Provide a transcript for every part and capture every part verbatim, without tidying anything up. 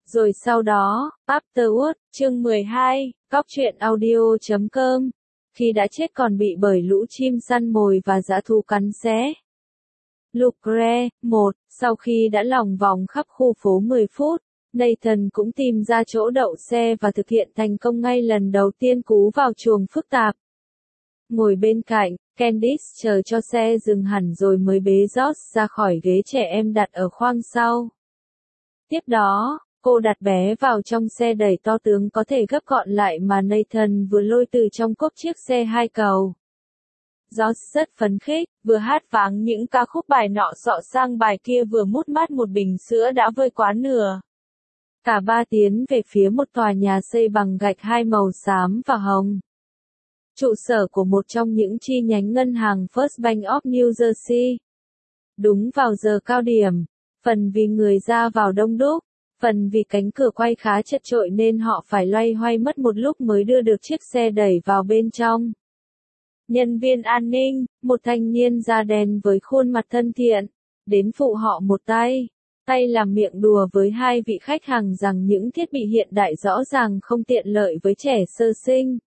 Rồi sau đó, Afterward, chương mười hai, cóc truyện audio chấm com. Khi đã chết còn bị bởi lũ chim săn mồi và dã thú cắn xé. Lucre, một, sau khi đã lòng vòng khắp khu phố mười phút, Nathan cũng tìm ra chỗ đậu xe và thực hiện thành công ngay lần đầu tiên cú vào chuồng phức tạp. Ngồi bên cạnh, Candice chờ cho xe dừng hẳn rồi mới bế George ra khỏi ghế trẻ em đặt ở khoang sau. Tiếp đó, cô đặt bé vào trong xe đẩy to tướng có thể gấp gọn lại mà Nathan vừa lôi từ trong cốp chiếc xe hai cầu. George rất phấn khích, vừa hát váng những ca khúc bài nọ xọ sang bài kia vừa mút mát một bình sữa đã vơi quá nửa. Cả ba tiến về phía một tòa nhà xây bằng gạch hai màu xám và hồng. Trụ sở của một trong những chi nhánh ngân hàng First Bank of New Jersey. Đúng vào giờ cao điểm, phần vì người ra vào đông đúc, phần vì cánh cửa quay khá chật chội nên họ phải loay hoay mất một lúc mới đưa được chiếc xe đẩy vào bên trong. Nhân viên an ninh, một thanh niên da đen với khuôn mặt thân thiện, đến phụ họ một tay, tay làm miệng đùa với hai vị khách hàng rằng những thiết bị hiện đại rõ ràng không tiện lợi với trẻ sơ sinh.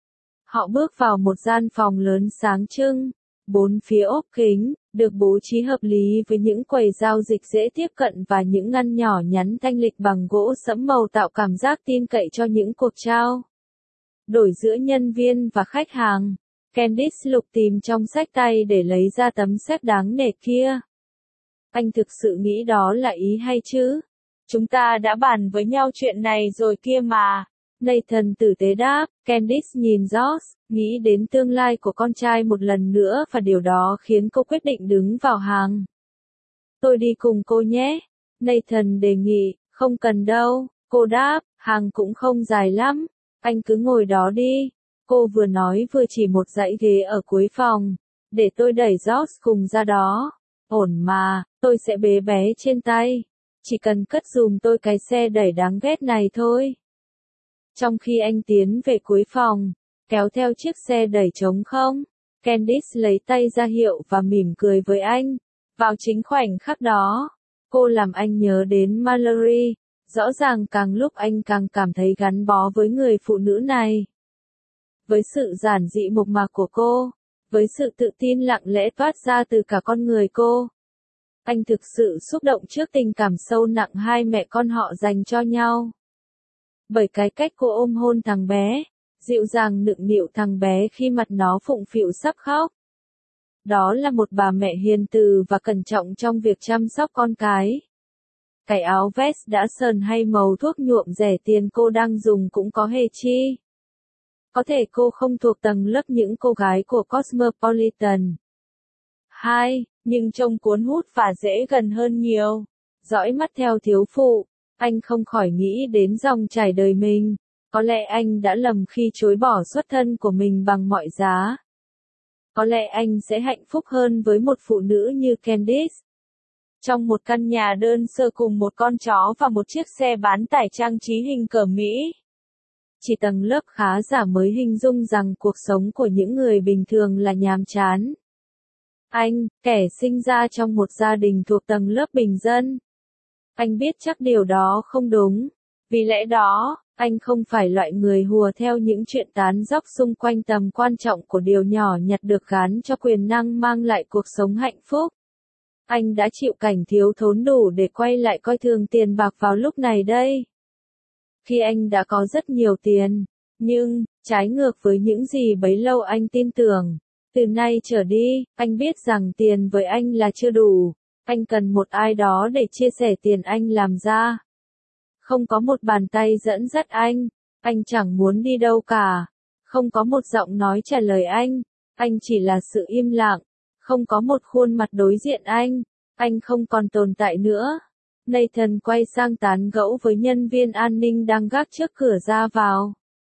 Họ bước vào một gian phòng lớn sáng trưng, bốn phía ốp kính, được bố trí hợp lý với những quầy giao dịch dễ tiếp cận và những ngăn nhỏ nhắn thanh lịch bằng gỗ sẫm màu tạo cảm giác tin cậy cho những cuộc trao đổi giữa nhân viên và khách hàng. Candice lục tìm trong xách tay để lấy ra tấm séc đáng nể kia. Anh thực sự nghĩ đó là ý hay chứ? Chúng ta đã bàn với nhau chuyện này rồi kia mà. Nathan tử tế đáp. Candice nhìn George, nghĩ đến tương lai của con trai một lần nữa và điều đó khiến cô quyết định đứng vào hàng. Tôi đi cùng cô nhé. Nathan đề nghị. Không cần đâu, cô đáp, hàng cũng không dài lắm. Anh cứ ngồi đó đi. Cô vừa nói vừa chỉ một dãy ghế ở cuối phòng. Để tôi đẩy George cùng ra đó. Ổn mà, tôi sẽ bế bé trên tay. Chỉ cần cất giùm tôi cái xe đẩy đáng ghét này thôi. Trong khi anh tiến về cuối phòng, kéo theo chiếc xe đẩy trống không, Candice lấy tay ra hiệu và mỉm cười với anh. Vào chính khoảnh khắc đó, cô làm anh nhớ đến Mallory. Rõ ràng càng lúc anh càng cảm thấy gắn bó với người phụ nữ này. Với sự giản dị mộc mạc của cô, với sự tự tin lặng lẽ toát ra từ cả con người cô, anh thực sự xúc động trước tình cảm sâu nặng hai mẹ con họ dành cho nhau. Bởi cái cách cô ôm hôn thằng bé, dịu dàng nựng nịu thằng bé khi mặt nó phụng phịu sắp khóc. Đó là một bà mẹ hiền từ và cẩn trọng trong việc chăm sóc con cái. Cái áo vest đã sờn hay màu thuốc nhuộm rẻ tiền cô đang dùng cũng có hề chi. Có thể cô không thuộc tầng lớp những cô gái của Cosmopolitan. Hai, nhưng trông cuốn hút và dễ gần hơn nhiều. Dõi mắt theo thiếu phụ, anh không khỏi nghĩ đến dòng chảy đời mình. Có lẽ anh đã lầm khi chối bỏ xuất thân của mình bằng mọi giá. Có lẽ anh sẽ hạnh phúc hơn với một phụ nữ như Candice. Trong một căn nhà đơn sơ cùng một con chó và một chiếc xe bán tải trang trí hình cờ Mỹ. Chỉ tầng lớp khá giả mới hình dung rằng cuộc sống của những người bình thường là nhàm chán. Anh, kẻ sinh ra trong một gia đình thuộc tầng lớp bình dân. Anh biết chắc điều đó không đúng. Vì lẽ đó, anh không phải loại người hùa theo những chuyện tán dóc xung quanh tầm quan trọng của điều nhỏ nhặt được gán cho quyền năng mang lại cuộc sống hạnh phúc. Anh đã chịu cảnh thiếu thốn đủ để quay lại coi thường tiền bạc vào lúc này đây. Khi anh đã có rất nhiều tiền, nhưng, trái ngược với những gì bấy lâu anh tin tưởng, từ nay trở đi, anh biết rằng tiền với anh là chưa đủ, anh cần một ai đó để chia sẻ tiền anh làm ra. Không có một bàn tay dẫn dắt anh, anh chẳng muốn đi đâu cả. Không có một giọng nói trả lời anh, anh chỉ là sự im lặng. Không có một khuôn mặt đối diện anh, anh không còn tồn tại nữa. Nathan quay sang tán gẫu với nhân viên an ninh đang gác trước cửa ra vào.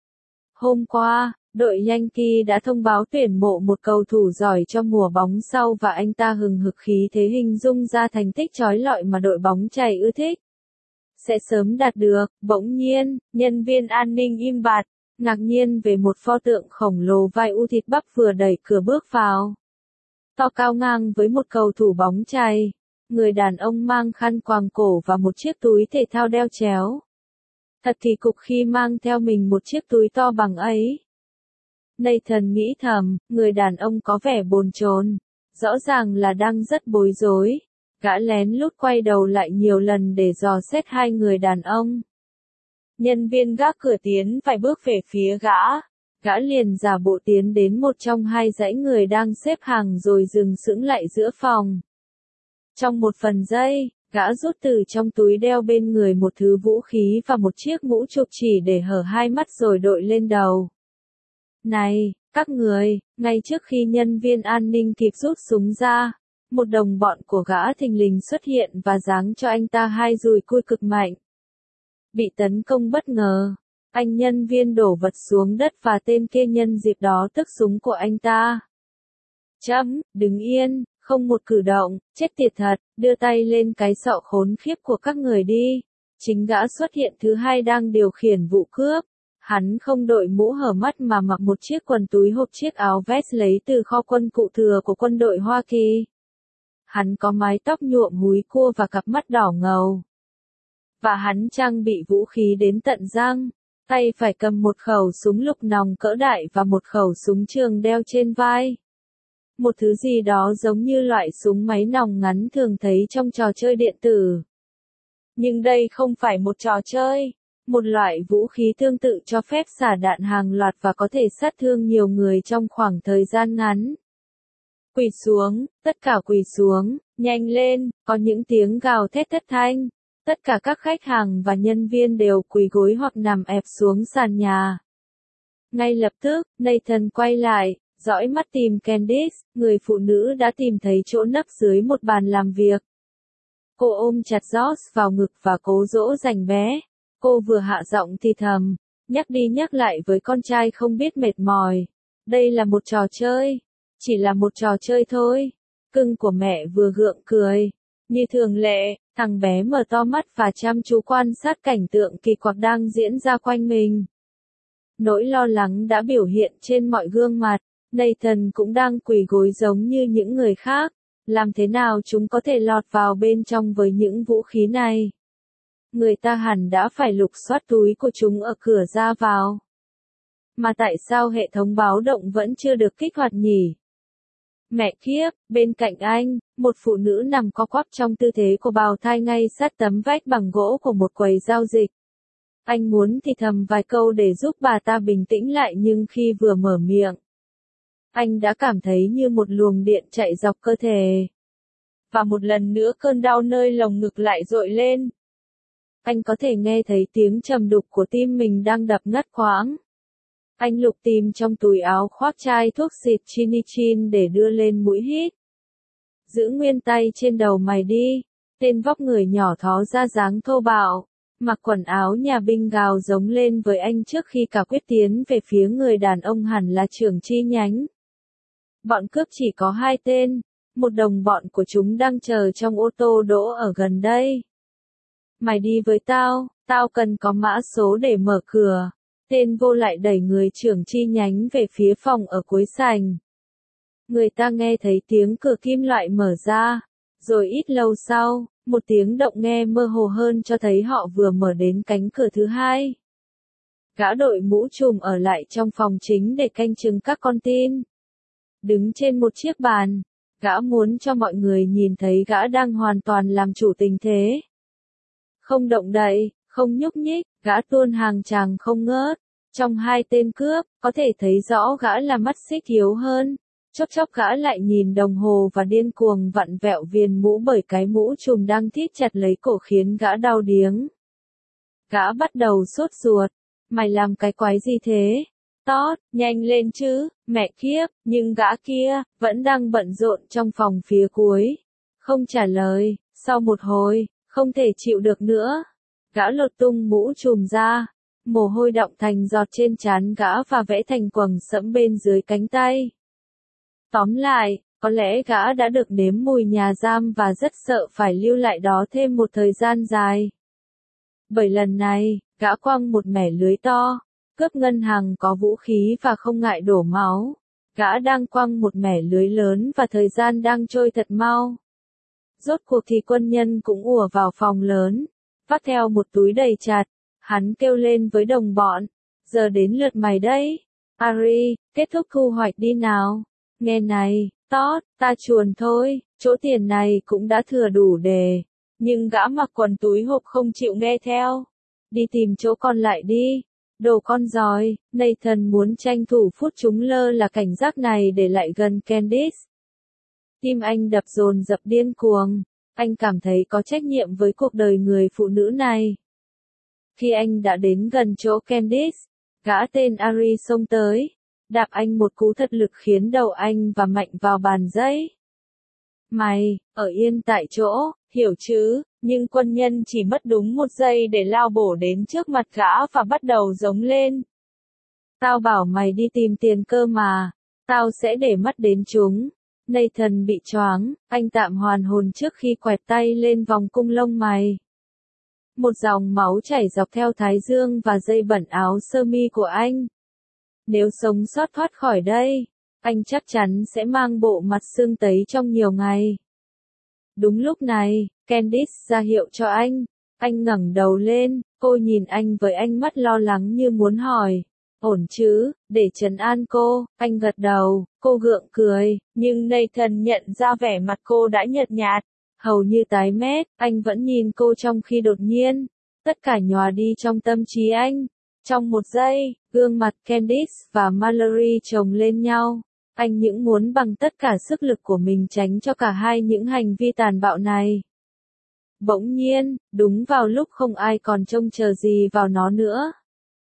Hôm qua, đội Yankee đã thông báo tuyển mộ một cầu thủ giỏi cho mùa bóng sau và anh ta hừng hực khí thế hình dung ra thành tích chói lọi mà đội bóng chày ưa thích. Sẽ sớm đạt được. Bỗng nhiên, nhân viên an ninh im bặt, ngạc nhiên về một pho tượng khổng lồ vai u thịt bắp vừa đẩy cửa bước vào. To cao ngang với một cầu thủ bóng chày. Người đàn ông mang khăn quàng cổ và một chiếc túi thể thao đeo chéo. Thật kỳ cục khi mang theo mình một chiếc túi to bằng ấy. Nathan nghĩ thầm, người đàn ông có vẻ bồn chồn, rõ ràng là đang rất bối rối. Gã lén lút quay đầu lại nhiều lần để dò xét hai người đàn ông. Nhân viên gác cửa tiến vài bước về phía gã. Gã liền giả bộ tiến đến một trong hai dãy người đang xếp hàng rồi dừng sững lại giữa phòng. Trong một phần giây, gã rút từ trong túi đeo bên người một thứ vũ khí và một chiếc mũ trục chỉ để hở hai mắt rồi đội lên đầu. Này, các người, ngay trước khi nhân viên an ninh kịp rút súng ra, một đồng bọn của gã thình lình xuất hiện và giáng cho anh ta hai dùi cui cực mạnh. Bị tấn công bất ngờ, anh nhân viên đổ vật xuống đất và tên kia nhân dịp đó tước súng của anh ta. Chấm, đứng yên, không một cử động, chết tiệt thật, đưa tay lên cái sọ khốn khiếp của các người đi. Chính gã xuất hiện thứ hai đang điều khiển vụ cướp. Hắn không đội mũ hở mắt mà mặc một chiếc quần túi hộp chiếc áo vest lấy từ kho quân cụ thừa của quân đội Hoa Kỳ. Hắn có mái tóc nhuộm húi cua và cặp mắt đỏ ngầu. Và hắn trang bị vũ khí đến tận răng, tay phải cầm một khẩu súng lục nòng cỡ đại và một khẩu súng trường đeo trên vai. Một thứ gì đó giống như loại súng máy nòng ngắn thường thấy trong trò chơi điện tử. Nhưng đây không phải một trò chơi. Một loại vũ khí tương tự cho phép xả đạn hàng loạt và có thể sát thương nhiều người trong khoảng thời gian ngắn. Quỳ xuống, tất cả quỳ xuống, nhanh lên, có những tiếng gào thét thất thanh. Tất cả các khách hàng và nhân viên đều quỳ gối hoặc nằm ẹp xuống sàn nhà. Ngay lập tức, Nathan quay lại, dõi mắt tìm Candice, người phụ nữ đã tìm thấy chỗ nấp dưới một bàn làm việc. Cô ôm chặt George vào ngực và cố dỗ dành bé. Cô vừa hạ giọng thì thầm, nhắc đi nhắc lại với con trai không biết mệt mỏi. Đây là một trò chơi. Chỉ là một trò chơi thôi. Cưng của mẹ vừa gượng cười. Như thường lệ, thằng bé mở to mắt và chăm chú quan sát cảnh tượng kỳ quặc đang diễn ra quanh mình. Nỗi lo lắng đã biểu hiện trên mọi gương mặt. Nathan cũng đang quỳ gối giống như những người khác. Làm thế nào chúng có thể lọt vào bên trong với những vũ khí này? Người ta hẳn đã phải lục soát túi của chúng ở cửa ra vào. Mà tại sao hệ thống báo động vẫn chưa được kích hoạt nhỉ? Mẹ kiếp, bên cạnh anh, một phụ nữ nằm co quắp trong tư thế của bào thai ngay sát tấm vách bằng gỗ của một quầy giao dịch. Anh muốn thì thầm vài câu để giúp bà ta bình tĩnh lại nhưng khi vừa mở miệng, anh đã cảm thấy như một luồng điện chạy dọc cơ thể. Và một lần nữa cơn đau nơi lồng ngực lại dội lên. Anh có thể nghe thấy tiếng trầm đục của tim mình đang đập ngắt quãng. Anh lục tìm trong túi áo khoác chai thuốc xịt Chinichin để đưa lên mũi hít. Giữ nguyên tay trên đầu mày đi. Tên vóc người nhỏ thó ra dáng thô bạo, mặc quần áo nhà binh gào giống lên với anh trước khi cả quyết tiến về phía người đàn ông hẳn là trưởng chi nhánh. Bọn cướp chỉ có hai tên, một đồng bọn của chúng đang chờ trong ô tô đỗ ở gần đây. Mày đi với tao, tao cần có mã số để mở cửa. Tên vô lại đẩy người trưởng chi nhánh về phía phòng ở cuối sảnh. Người ta nghe thấy tiếng cửa kim loại mở ra, rồi ít lâu sau, một tiếng động nghe mơ hồ hơn cho thấy họ vừa mở đến cánh cửa thứ hai. Gã đội mũ trùm ở lại trong phòng chính để canh chừng các con tin. Đứng trên một chiếc bàn, gã muốn cho mọi người nhìn thấy gã đang hoàn toàn làm chủ tình thế. Không động đậy, không nhúc nhích, gã tuôn hàng chàng không ngớt. Trong hai tên cướp, có thể thấy rõ gã là mắt xích yếu hơn. Chốc chốc gã lại nhìn đồng hồ và điên cuồng vặn vẹo viền mũ bởi cái mũ trùm đang thít chặt lấy cổ khiến gã đau điếng. Gã bắt đầu sốt ruột. Mày làm cái quái gì thế? Tót, nhanh lên chứ, mẹ kiếp, nhưng gã kia, vẫn đang bận rộn trong phòng phía cuối. Không trả lời, sau một hồi, không thể chịu được nữa. Gã lột tung mũ trùm ra, mồ hôi đọng thành giọt trên trán gã và vẽ thành quầng sẫm bên dưới cánh tay. Tóm lại, có lẽ gã đã được nếm mùi nhà giam và rất sợ phải lưu lại đó thêm một thời gian dài. Bởi lần này, gã quăng một mẻ lưới to, cướp ngân hàng có vũ khí và không ngại đổ máu. Gã đang quăng một mẻ lưới lớn và thời gian đang trôi thật mau. Rốt cuộc thì quân nhân cũng ùa vào phòng lớn, vác theo một túi đầy chặt. Hắn kêu lên với đồng bọn. Giờ đến lượt mày đấy. Ari, kết thúc thu hoạch đi nào. Nghe này, Todd, ta chuồn thôi, chỗ tiền này cũng đã thừa đủ để. Nhưng gã mặc quần túi hộp không chịu nghe theo. Đi tìm chỗ còn lại đi. Đồ con giỏi, Nathan muốn tranh thủ phút chúng lơ là cảnh giác này để lại gần Candice. Tim anh đập dồn dập điên cuồng. Anh cảm thấy có trách nhiệm với cuộc đời người phụ nữ này. Khi anh đã đến gần chỗ Candice, gã tên Ari xông tới, đạp anh một cú thật lực khiến đầu anh và mạnh vào bàn giấy. Mày, ở yên tại chỗ, hiểu chứ, nhưng quân nhân chỉ mất đúng một giây để lao bổ đến trước mặt gã và bắt đầu giống lên. Tao bảo mày đi tìm tiền cơ mà, tao sẽ để mắt đến chúng. Nathan bị choáng, anh tạm hoàn hồn trước khi quẹt tay lên vòng cung lông mày. Một dòng máu chảy dọc theo thái dương và dây bẩn áo sơ mi của anh. Nếu sống sót thoát khỏi đây, anh chắc chắn sẽ mang bộ mặt xương tấy trong nhiều ngày. Đúng lúc này, Candice ra hiệu cho anh. Anh ngẩng đầu lên, cô nhìn anh với ánh mắt lo lắng như muốn hỏi. Ổn chứ, để trấn an cô, anh gật đầu, cô gượng cười, nhưng Nathan nhận ra vẻ mặt cô đã nhợt nhạt, hầu như tái mét, anh vẫn nhìn cô trong khi đột nhiên, tất cả nhòa đi trong tâm trí anh. Trong một giây, gương mặt Candice và Mallory chồng lên nhau, anh những muốn bằng tất cả sức lực của mình tránh cho cả hai những hành vi tàn bạo này. Bỗng nhiên, đúng vào lúc không ai còn trông chờ gì vào nó nữa.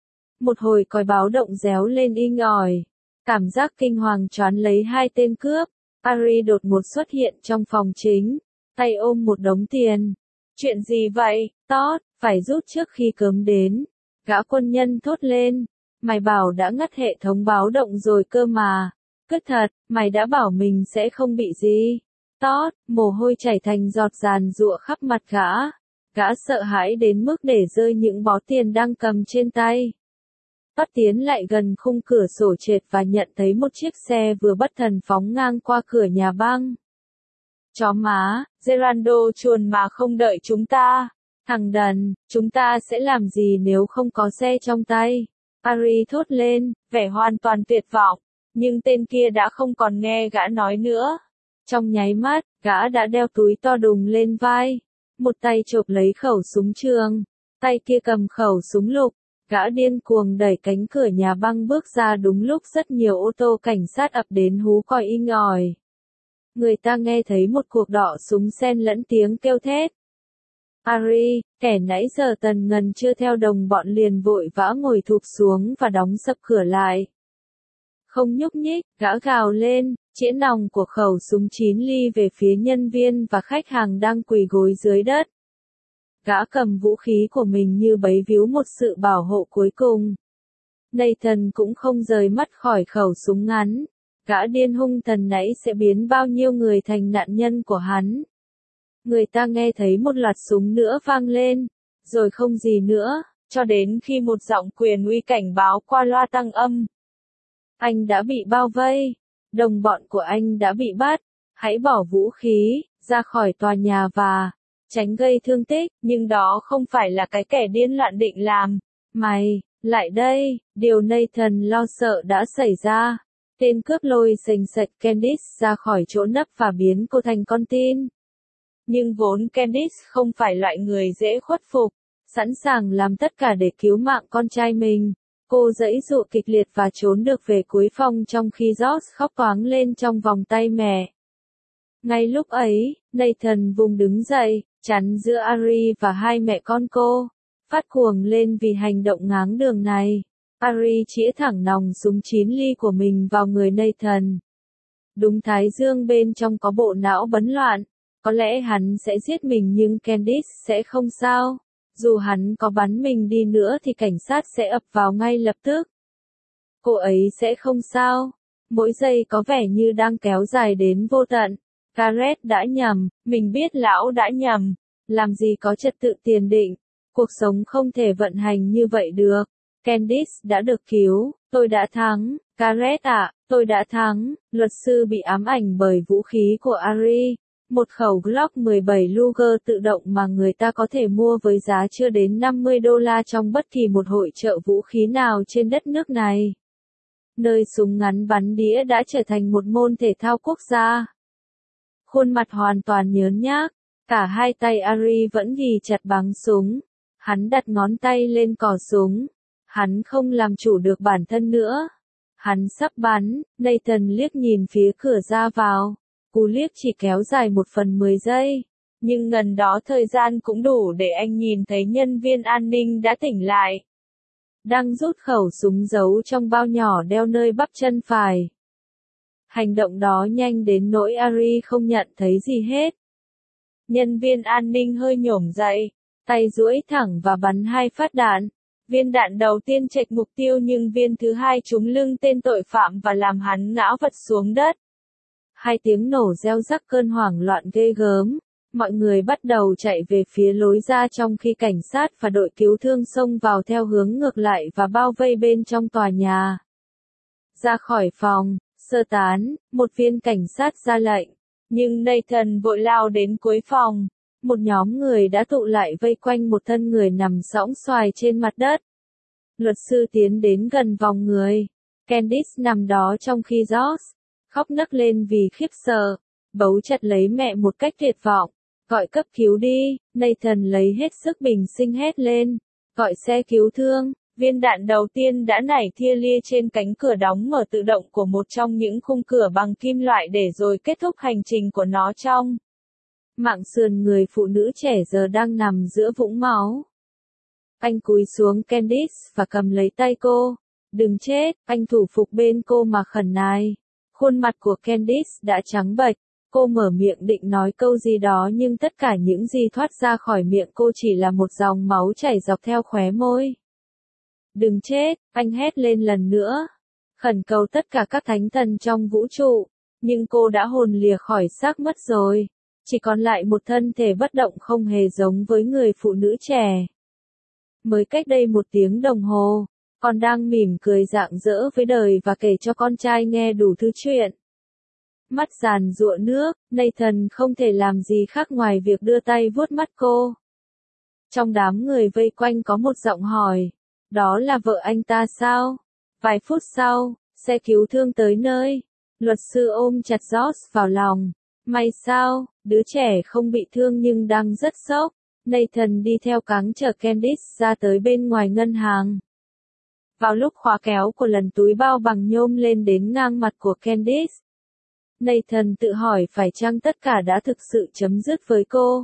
Một hồi còi báo động réo lên inh ỏi. Cảm giác kinh hoàng choán lấy hai tên cướp. Ari đột ngột xuất hiện trong phòng chính, tay ôm một đống tiền. Chuyện gì vậy, Todd, phải rút trước khi cớm đến. Gã quân nhân thốt lên. Mày bảo đã ngắt hệ thống báo động rồi cơ mà. Cứ thật, mày đã bảo mình sẽ không bị gì. Todd, mồ hôi chảy thành giọt giàn giụa khắp mặt gã. Gã sợ hãi đến mức để rơi những bó tiền đang cầm trên tay. Todd tiến lại gần khung cửa sổ trệt và nhận thấy một chiếc xe vừa bất thần phóng ngang qua cửa nhà băng. Chó má, Geraldo chuồn mà không đợi chúng ta. Thằng đần, chúng ta sẽ làm gì nếu không có xe trong tay? Ari thốt lên, vẻ hoàn toàn tuyệt vọng. Nhưng tên kia đã không còn nghe gã nói nữa. Trong nháy mắt, gã đã đeo túi to đùng lên vai. Một tay chộp lấy khẩu súng trường. Tay kia cầm khẩu súng lục. Gã điên cuồng đẩy cánh cửa nhà băng bước ra đúng lúc rất nhiều ô tô cảnh sát ập đến hú còi inh ỏi. Người ta nghe thấy một cuộc đọ súng xen lẫn tiếng kêu thét. Ari, kẻ nãy giờ tần ngần chưa theo đồng bọn liền vội vã ngồi thụp xuống và đóng sập cửa lại. Không nhúc nhích, gã gào lên, chĩa nòng của khẩu súng chín ly về phía nhân viên và khách hàng đang quỳ gối dưới đất. Gã cầm vũ khí của mình như bấy víu một sự bảo hộ cuối cùng. Nathan cũng không rời mắt khỏi khẩu súng ngắn. Gã điên hung thần nãy sẽ biến bao nhiêu người thành nạn nhân của hắn. Người ta nghe thấy một loạt súng nữa vang lên, rồi không gì nữa, cho đến khi một giọng quyền uy cảnh báo qua loa tăng âm. Anh đã bị bao vây, đồng bọn của anh đã bị bắt, hãy bỏ vũ khí, ra khỏi tòa nhà và tránh gây thương tích, nhưng đó không phải là cái kẻ điên loạn định làm. Mày, lại đây, điều Nathan lo sợ đã xảy ra. Tên cướp lôi sành sạch Candice ra khỏi chỗ nấp và biến cô thành con tin. Nhưng vốn Candice không phải loại người dễ khuất phục, sẵn sàng làm tất cả để cứu mạng con trai mình. Cô giãy giụa kịch liệt và trốn được về cuối phòng trong khi George khóc toáng lên trong vòng tay mẹ. Ngay lúc ấy, Nathan vùng đứng dậy, chắn giữa Ari và hai mẹ con cô, phát cuồng lên vì hành động ngáng đường này. Ari chĩa thẳng nòng súng chín ly của mình vào người Nathan. Đúng thái dương bên trong có bộ não bấn loạn. Có lẽ hắn sẽ giết mình nhưng Candice sẽ không sao. Dù hắn có bắn mình đi nữa thì cảnh sát sẽ ập vào ngay lập tức. Cô ấy sẽ không sao. Mỗi giây có vẻ như đang kéo dài đến vô tận. Garrett đã nhầm, mình biết lão đã nhầm. Làm gì có trật tự tiền định. Cuộc sống không thể vận hành như vậy được. Candice đã được cứu. Tôi đã thắng. Garrett ạ, tôi đã thắng. Luật sư bị ám ảnh bởi vũ khí của Ari. Một khẩu Glock mười bảy Luger tự động mà người ta có thể mua với giá chưa đến năm mươi đô la trong bất kỳ một hội chợ vũ khí nào trên đất nước này. Nơi súng ngắn bắn đĩa đã trở thành một môn thể thao quốc gia. Khuôn mặt hoàn toàn nhớn nhác, cả hai tay Ari vẫn ghì chặt báng súng. Hắn đặt ngón tay lên cò súng. Hắn không làm chủ được bản thân nữa. Hắn sắp bắn, Nathan liếc nhìn phía cửa ra vào. Cú liếc chỉ kéo dài một phần mười giây. Nhưng gần đó thời gian cũng đủ để anh nhìn thấy nhân viên an ninh đã tỉnh lại. Đang rút khẩu súng giấu trong bao nhỏ đeo nơi bắp chân phải. Hành động đó nhanh đến nỗi Ari không nhận thấy gì hết. Nhân viên an ninh hơi nhổm dậy, tay duỗi thẳng và bắn hai phát đạn. Viên đạn đầu tiên chệch mục tiêu nhưng viên thứ hai trúng lưng tên tội phạm và làm hắn ngã vật xuống đất. Hai tiếng nổ reo rắc cơn hoảng loạn ghê gớm. Mọi người bắt đầu chạy về phía lối ra trong khi cảnh sát và đội cứu thương xông vào theo hướng ngược lại và bao vây bên trong tòa nhà. Ra khỏi phòng, sơ tán, một viên cảnh sát ra lệnh. Nhưng Nathan vội lao đến cuối phòng. Một nhóm người đã tụ lại vây quanh một thân người nằm sõng xoài trên mặt đất. Luật sư tiến đến gần vòng người. Candice nằm đó trong khi George khóc nấc lên vì khiếp sợ, bấu chặt lấy mẹ một cách tuyệt vọng. Gọi cấp cứu đi, Nathan lấy hết sức bình sinh hét lên. Gọi xe cứu thương. Viên đạn đầu tiên đã nảy tia lia trên cánh cửa đóng mở tự động của một trong những khung cửa bằng kim loại để rồi kết thúc hành trình của nó trong mạng sườn người phụ nữ trẻ giờ đang nằm giữa vũng máu. Anh cúi xuống Candice và cầm lấy tay cô. Đừng chết, anh thủ phục bên cô mà khẩn nài. Khuôn mặt của Candice đã trắng bệch. Cô mở miệng định nói câu gì đó nhưng tất cả những gì thoát ra khỏi miệng cô chỉ là một dòng máu chảy dọc theo khóe môi. Đừng chết, anh hét lên lần nữa. Khẩn cầu tất cả các thánh thần trong vũ trụ. Nhưng cô đã hồn lìa khỏi xác mất rồi. Chỉ còn lại một thân thể bất động không hề giống với người phụ nữ trẻ. Mới cách đây một tiếng đồng hồ, con đang mỉm cười rạng rỡ với đời và kể cho con trai nghe đủ thứ chuyện. Mắt giàn giụa nước, Nathan không thể làm gì khác ngoài việc đưa tay vuốt mắt cô. Trong đám người vây quanh có một giọng hỏi. Đó là vợ anh ta sao? Vài phút sau, xe cứu thương tới nơi. Luật sư ôm chặt George vào lòng. May sao, đứa trẻ không bị thương nhưng đang rất sốc. Nathan đi theo cáng chở Candice ra tới bên ngoài ngân hàng. Vào lúc khóa kéo của lần túi bao bằng nhôm lên đến ngang mặt của Candice, Nathan tự hỏi phải chăng tất cả đã thực sự chấm dứt với cô.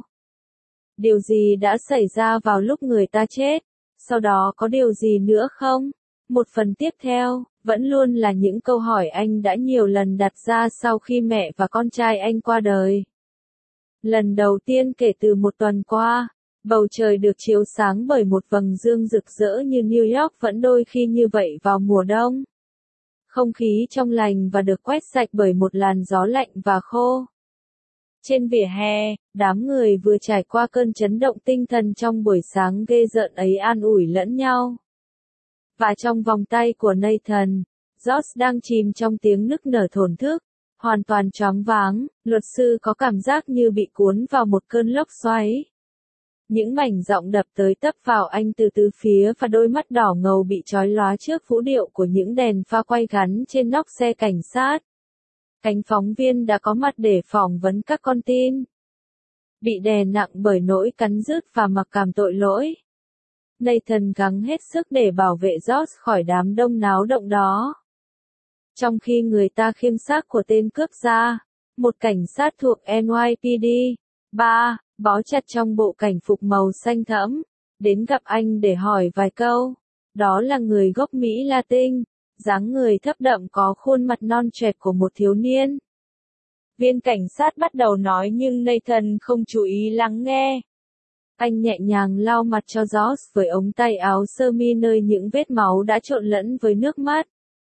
Điều gì đã xảy ra vào lúc người ta chết? Sau đó có điều gì nữa không? Một phần tiếp theo, vẫn luôn là những câu hỏi anh đã nhiều lần đặt ra sau khi mẹ và con trai anh qua đời. Lần đầu tiên kể từ một tuần qua, bầu trời được chiếu sáng bởi một vầng dương rực rỡ như New York vẫn đôi khi như vậy vào mùa đông. Không khí trong lành và được quét sạch bởi một làn gió lạnh và khô. Trên vỉa hè, đám người vừa trải qua cơn chấn động tinh thần trong buổi sáng ghê rợn ấy an ủi lẫn nhau. Và trong vòng tay của Nathan, George đang chìm trong tiếng nức nở thổn thức, hoàn toàn choáng váng, luật sư có cảm giác như bị cuốn vào một cơn lốc xoáy. Những mảnh giọng đập tới tấp vào anh từ tứ phía và đôi mắt đỏ ngầu bị chói lóa trước vũ điệu của những đèn pha quay gắn trên nóc xe cảnh sát. Cánh phóng viên đã có mặt để phỏng vấn các con tin. Bị đè nặng bởi nỗi cắn rứt và mặc cảm tội lỗi. Nathan gắng hết sức để bảo vệ George khỏi đám đông náo động đó. Trong khi người ta khiêng xác của tên cướp ra, một cảnh sát thuộc N Y P D, ba, bó chặt trong bộ cảnh phục màu xanh thẫm, đến gặp anh để hỏi vài câu. Đó là người gốc Mỹ Latin, dáng người thấp đậm có khuôn mặt non trẻ của một thiếu niên. Viên cảnh sát bắt đầu nói nhưng Nathan không chú ý lắng nghe. Anh nhẹ nhàng lau mặt cho George với ống tay áo sơ mi nơi những vết máu đã trộn lẫn với nước mắt.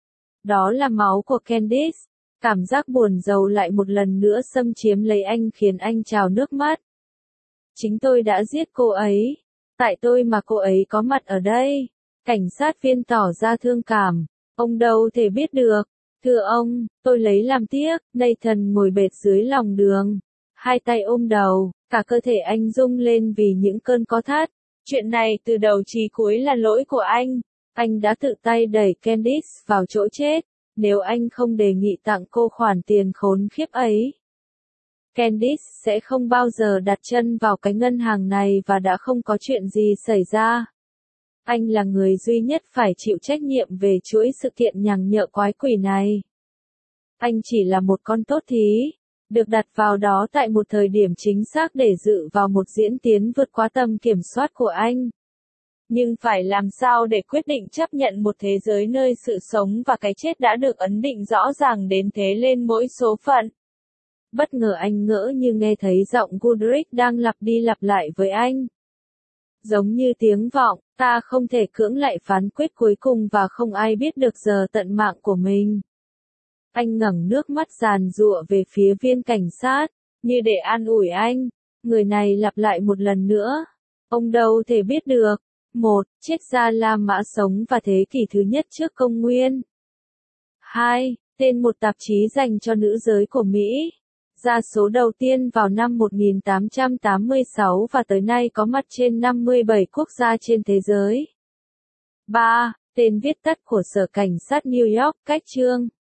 Đó là máu của Candice. Cảm giác buồn rầu lại một lần nữa xâm chiếm lấy anh khiến anh trào nước mắt. Chính tôi đã giết cô ấy. Tại tôi mà cô ấy có mặt ở đây. Cảnh sát viên tỏ ra thương cảm. Ông đâu thể biết được. Thưa ông, tôi lấy làm tiếc. Nathan ngồi bệt dưới lòng đường. Hai tay ôm đầu, cả cơ thể anh rung lên vì những cơn co thắt. Chuyện này từ đầu chí cuối là lỗi của anh. Anh đã tự tay đẩy Candice vào chỗ chết. Nếu anh không đề nghị tặng cô khoản tiền khốn khiếp ấy, Candice sẽ không bao giờ đặt chân vào cái ngân hàng này và đã không có chuyện gì xảy ra. Anh là người duy nhất phải chịu trách nhiệm về chuỗi sự kiện nhằng nhợ quái quỷ này. Anh chỉ là một con tốt thí, được đặt vào đó tại một thời điểm chính xác để dự vào một diễn tiến vượt quá tầm kiểm soát của anh. Nhưng phải làm sao để quyết định chấp nhận một thế giới nơi sự sống và cái chết đã được ấn định rõ ràng đến thế lên mỗi số phận. Bất ngờ anh ngỡ như nghe thấy giọng Goodrich đang lặp đi lặp lại với anh. Giống như tiếng vọng, ta không thể cưỡng lại phán quyết cuối cùng và không ai biết được giờ tận mạng của mình. Anh ngẩng nước mắt giàn giụa về phía viên cảnh sát, như để an ủi anh. Người này lặp lại một lần nữa. Ông đâu thể biết được. Một, triết gia La Mã sống vào thế kỷ thứ nhất trước công nguyên. Hai, tên một tạp chí dành cho nữ giới của Mỹ. Ra số đầu tiên vào năm một nghìn tám trăm tám mươi sáu và tới nay có mặt trên năm mươi bảy quốc gia trên thế giới. Ba, tên viết tắt của Sở Cảnh sát New York, cách chương.